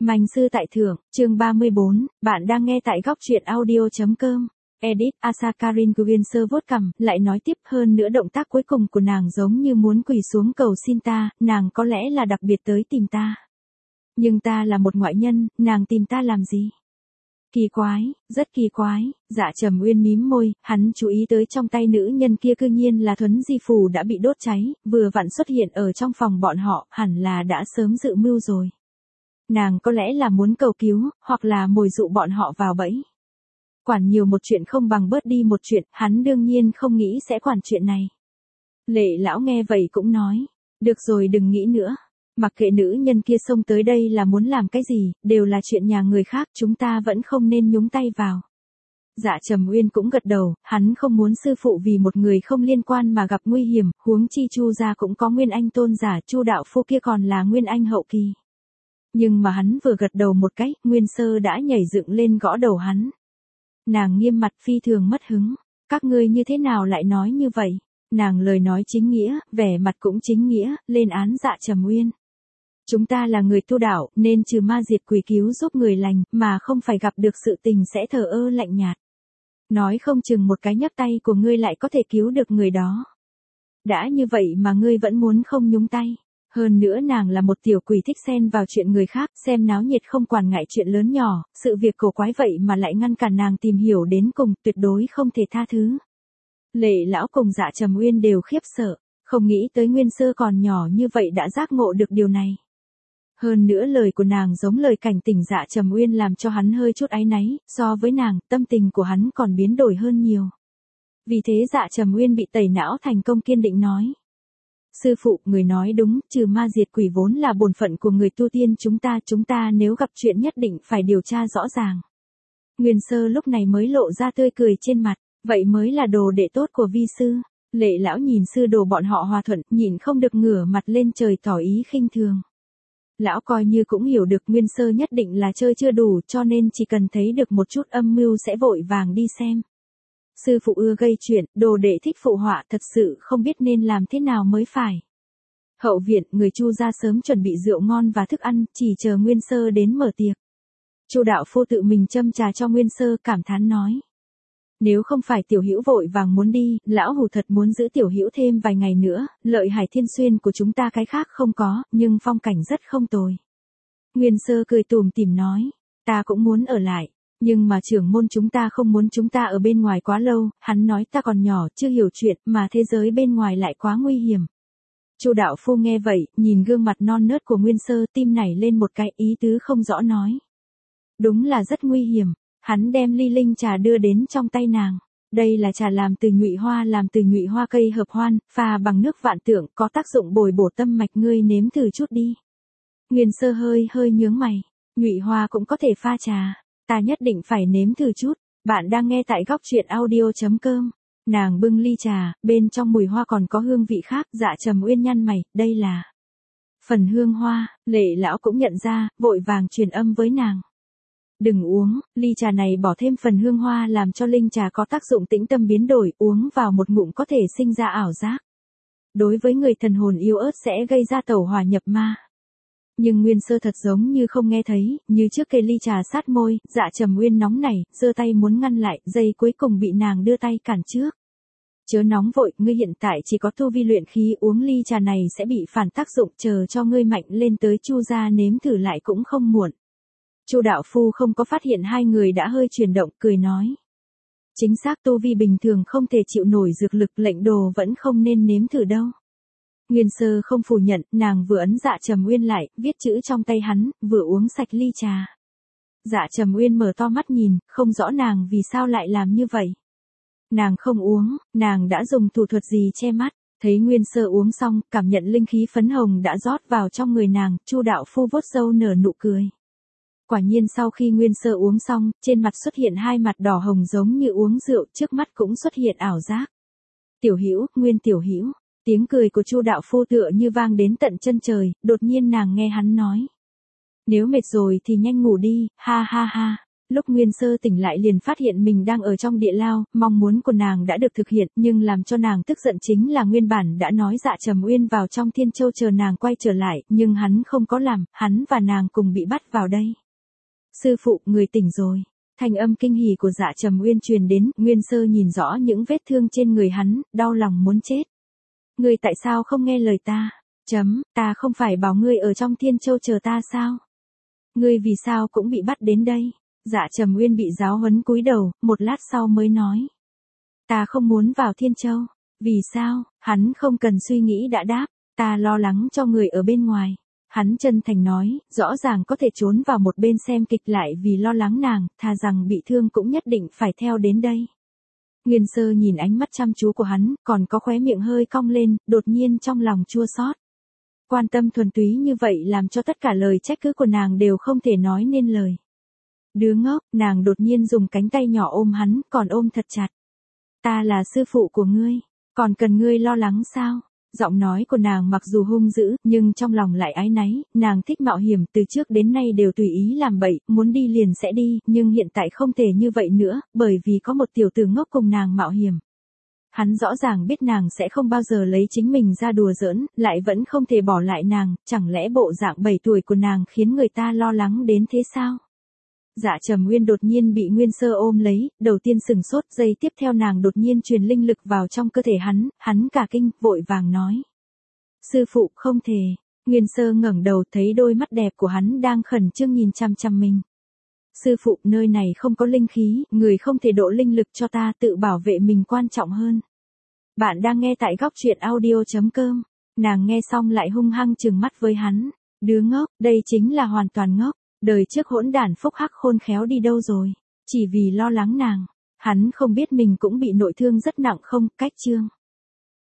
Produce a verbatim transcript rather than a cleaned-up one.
Manh sư tại thượng, chương ba mươi bốn, bạn đang nghe tại góc truyện audio chấm com. Edit, Asakarin Guinsơ vuốt cằm, lại nói tiếp hơn nữa động tác cuối cùng của nàng giống như muốn quỳ xuống cầu xin ta, nàng có lẽ là đặc biệt tới tìm ta. Nhưng ta là một ngoại nhân, nàng tìm ta làm gì? Kỳ quái, rất kỳ quái, Dạ Trầm Uyên mím môi, hắn chú ý tới trong tay nữ nhân kia cư nhiên là thuấn di phù đã bị đốt cháy, vừa vặn xuất hiện ở trong phòng bọn họ, hẳn là đã sớm dự mưu rồi. Nàng có lẽ là muốn cầu cứu, hoặc là mồi dụ bọn họ vào bẫy. Quản nhiều một chuyện không bằng bớt đi một chuyện, hắn đương nhiên không nghĩ sẽ quản chuyện này. Lệ lão nghe vậy cũng nói, được rồi đừng nghĩ nữa. Mặc kệ nữ nhân kia xông tới đây là muốn làm cái gì, đều là chuyện nhà người khác, chúng ta vẫn không nên nhúng tay vào. Dạ Trầm Uyên cũng gật đầu, hắn không muốn sư phụ vì một người không liên quan mà gặp nguy hiểm, huống chi Chu gia cũng có nguyên anh tôn giả, Chu đạo phu kia còn là nguyên anh hậu kỳ. Nhưng mà hắn vừa gật đầu một cái, Nguyên Sơ đã nhảy dựng lên gõ đầu hắn. Nàng nghiêm mặt phi thường mất hứng, các ngươi như thế nào lại nói như vậy? Nàng lời nói chính nghĩa, vẻ mặt cũng chính nghĩa, lên án Dạ Trầm Uyên. Chúng ta là người tu đạo, nên trừ ma diệt quỷ cứu giúp người lành, mà không phải gặp được sự tình sẽ thờ ơ lạnh nhạt. Nói không chừng một cái nhấc tay của ngươi lại có thể cứu được người đó. Đã như vậy mà ngươi vẫn muốn không nhúng tay. Hơn nữa nàng là một tiểu quỷ thích xen vào chuyện người khác, xem náo nhiệt không quản ngại chuyện lớn nhỏ, sự việc cổ quái vậy mà lại ngăn cản nàng tìm hiểu đến cùng, tuyệt đối không thể tha thứ. Lệ lão cùng Dạ Trầm Uyên đều khiếp sợ, không nghĩ tới Nguyên Sơ còn nhỏ như vậy đã giác ngộ được điều này. Hơn nữa lời của nàng giống lời cảnh tỉnh Dạ Trầm Uyên làm cho hắn hơi chút áy náy, so với nàng, tâm tình của hắn còn biến đổi hơn nhiều. Vì thế Dạ Trầm Uyên bị tẩy não thành công kiên định nói. Sư phụ, người nói đúng, trừ ma diệt quỷ vốn là bổn phận của người tu tiên chúng ta, chúng ta nếu gặp chuyện nhất định phải điều tra rõ ràng. Nguyên Sơ lúc này mới lộ ra tươi cười trên mặt, vậy mới là đồ đệ tốt của vi sư. Lệ lão nhìn sư đồ bọn họ hòa thuận, nhìn không được ngửa mặt lên trời tỏ ý khinh thường. Lão coi như cũng hiểu được Nguyên Sơ nhất định là chơi chưa đủ, cho nên chỉ cần thấy được một chút âm mưu sẽ vội vàng đi xem. Sư phụ ưa gây chuyện, đồ đệ thích phụ họa, thật sự không biết nên làm thế nào mới phải. Hậu viện, người Chu gia sớm chuẩn bị rượu ngon và thức ăn, chỉ chờ Nguyên Sơ đến mở tiệc. Chu đạo phu tự mình châm trà cho Nguyên Sơ, cảm thán nói. Nếu không phải tiểu hữu vội vàng muốn đi, lão hủ thật muốn giữ tiểu hữu thêm vài ngày nữa, lợi Hải Thiên Xuyên của chúng ta cái khác không có, nhưng phong cảnh rất không tồi. Nguyên Sơ cười tủm tỉm nói, ta cũng muốn ở lại. Nhưng mà trưởng môn chúng ta không muốn chúng ta ở bên ngoài quá lâu, hắn nói ta còn nhỏ, chưa hiểu chuyện, mà thế giới bên ngoài lại quá nguy hiểm. Chu đạo phu nghe vậy, nhìn gương mặt non nớt của Nguyên Sơ, tim nảy lên một cái, ý tứ không rõ nói. Đúng là rất nguy hiểm, hắn đem ly linh trà đưa đến trong tay nàng. Đây là trà làm từ nhụy hoa, làm từ nhụy hoa cây hợp hoan, pha bằng nước vạn tượng, có tác dụng bồi bổ tâm mạch, ngươi nếm thử chút đi. Nguyên Sơ hơi hơi nhướng mày, nhụy hoa cũng có thể pha trà. Ta nhất định phải nếm thử chút, bạn đang nghe tại góc truyện audio chấm com. Nàng bưng ly trà, bên trong mùi hoa còn có hương vị khác, Dạ Trầm Uyên nhăn mày, đây là phần hương hoa, Lệ lão cũng nhận ra, vội vàng truyền âm với nàng. Đừng uống, ly trà này bỏ thêm phần hương hoa làm cho linh trà có tác dụng tĩnh tâm biến đổi, uống vào một ngụm có thể sinh ra ảo giác. Đối với người thần hồn yếu ớt sẽ gây ra tẩu hỏa nhập ma. Nhưng Nguyên Sơ thật giống như không nghe thấy, như trước kê ly trà sát môi, Dạ Trầm Uyên nóng nảy, giơ tay muốn ngăn lại, giây cuối cùng bị nàng đưa tay cản trước. Chớ nóng vội, ngươi hiện tại chỉ có tu vi luyện khí, uống ly trà này sẽ bị phản tác dụng, chờ cho ngươi mạnh lên tới Chu gia nếm thử lại cũng không muộn. Chu đạo phu không có phát hiện hai người đã hơi chuyển động, cười nói. Chính xác, tu vi bình thường không thể chịu nổi dược lực, lệnh đồ vẫn không nên nếm thử đâu. Nguyên Sơ không phủ nhận, nàng vừa ấn Dạ Trầm Uyên lại, viết chữ trong tay hắn, vừa uống sạch ly trà. Dạ Trầm Uyên mở to mắt nhìn, không rõ nàng vì sao lại làm như vậy. Nàng không uống, nàng đã dùng thủ thuật gì che mắt, thấy Nguyên Sơ uống xong, cảm nhận linh khí phấn hồng đã rót vào trong người nàng, Chu đạo phu vuốt râu nở nụ cười. Quả nhiên sau khi Nguyên Sơ uống xong, trên mặt xuất hiện hai mặt đỏ hồng giống như uống rượu, trước mắt cũng xuất hiện ảo giác. Tiểu Hữu, Nguyên tiểu Hữu. Tiếng cười của Chu đạo phu tựa như vang đến tận chân trời, đột nhiên nàng nghe hắn nói. Nếu mệt rồi thì nhanh ngủ đi, ha ha ha. Lúc Nguyên Sơ tỉnh lại liền phát hiện mình đang ở trong địa lao, mong muốn của nàng đã được thực hiện, nhưng làm cho nàng tức giận chính là nguyên bản đã nói Dạ Trầm Uyên vào trong Thiên Châu chờ nàng quay trở lại, nhưng hắn không có làm, hắn và nàng cùng bị bắt vào đây. Sư phụ, người tỉnh rồi. Thanh âm kinh hỉ của Dạ Trầm Uyên truyền đến, Nguyên Sơ nhìn rõ những vết thương trên người hắn, đau lòng muốn chết. Ngươi tại sao không nghe lời ta? Chấm, ta không phải bảo ngươi ở trong Thiên Châu chờ ta sao? Ngươi vì sao cũng bị bắt đến đây? Dạ Trầm Uyên bị giáo huấn cúi đầu, một lát sau mới nói. Ta không muốn vào Thiên Châu. Vì sao? Hắn không cần suy nghĩ đã đáp. Ta lo lắng cho người ở bên ngoài. Hắn chân thành nói, rõ ràng có thể trốn vào một bên xem kịch lại vì lo lắng nàng, thà rằng bị thương cũng nhất định phải theo đến đây. Nguyên Sơ nhìn ánh mắt chăm chú của hắn, còn có khóe miệng hơi cong lên, đột nhiên trong lòng chua xót. Quan tâm thuần túy như vậy làm cho tất cả lời trách cứ của nàng đều không thể nói nên lời. Đứa ngốc, nàng đột nhiên dùng cánh tay nhỏ ôm hắn, còn ôm thật chặt. Ta là sư phụ của ngươi, còn cần ngươi lo lắng sao? Giọng nói của nàng mặc dù hung dữ, nhưng trong lòng lại áy náy, nàng thích mạo hiểm, từ trước đến nay đều tùy ý làm bậy, muốn đi liền sẽ đi, nhưng hiện tại không thể như vậy nữa, bởi vì có một tiểu tử ngốc cùng nàng mạo hiểm. Hắn rõ ràng biết nàng sẽ không bao giờ lấy chính mình ra đùa giỡn, lại vẫn không thể bỏ lại nàng, chẳng lẽ bộ dạng bảy tuổi của nàng khiến người ta lo lắng đến thế sao? Dạ Trầm Uyên đột nhiên bị Nguyên Sơ ôm lấy, đầu tiên sừng sốt, giây tiếp theo nàng đột nhiên truyền linh lực vào trong cơ thể hắn, hắn cả kinh, vội vàng nói. Sư phụ, không thể. Nguyên Sơ ngẩng đầu thấy đôi mắt đẹp của hắn đang khẩn trương nhìn chăm chăm mình. Sư phụ, nơi này không có linh khí, người không thể độ linh lực cho ta, tự bảo vệ mình quan trọng hơn. Bạn đang nghe tại góc truyện audio chấm com. Nàng nghe xong lại hung hăng trừng mắt với hắn. Đứa ngốc, đây chính là hoàn toàn ngốc. Đời trước hỗn đản phúc hắc khôn khéo đi đâu rồi? Chỉ vì lo lắng nàng. Hắn không biết mình cũng bị nội thương rất nặng không? Cách chương.